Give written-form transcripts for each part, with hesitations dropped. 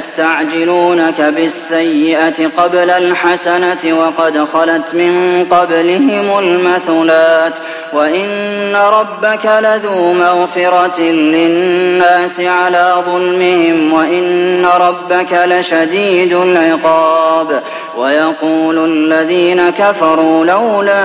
ويستعجلونك بالسيئة قبل الحسنة وقد خلت من قبلهم المثلات وإن ربك لذو مغفرة للناس على ظلمهم وإن ربك لشديد العقاب ويقول الذين كفروا لولا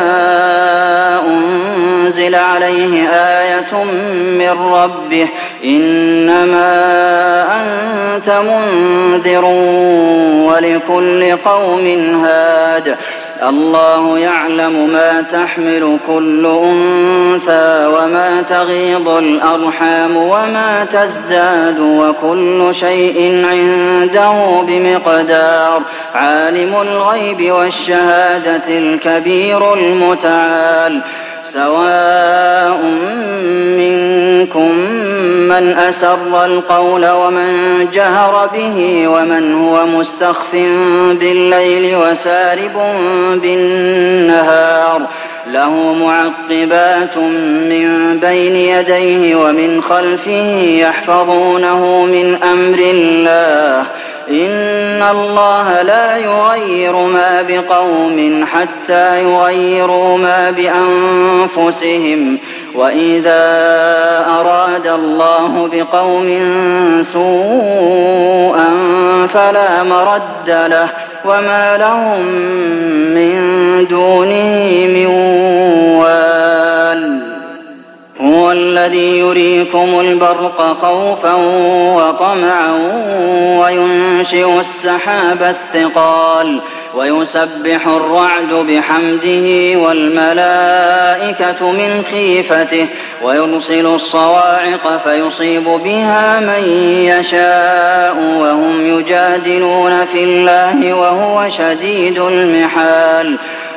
أنزل عليه آية من ربه إنما أنت منذر ولكل قوم هاد الله يعلم ما تحمل كل أنثى وما تغيض الأرحام وما تزداد وكل شيء عنده بمقدار عالم الغيب والشهادة الكبير المتعال سواء منكم من أسر القول ومن جهر به ومن هو مستخف بالليل وسارب بالنهار له معقبات من بين يديه ومن خلفه يحفظونه من أمر الله إن الله لا يغير ما بقوم حتى يغيروا ما بأنفسهم وإذا أراد الله بقوم سوءا فلا مرد له وما لهم من دونه من وال هو الذي يريكم البرق خوفا وطمعا وينشئ السحاب الثقال ويسبح الرعد بحمده والملائكة من خيفته ويرسل الصواعق فيصيب بها من يشاء وهم يجادلون في الله وهو شديد المحال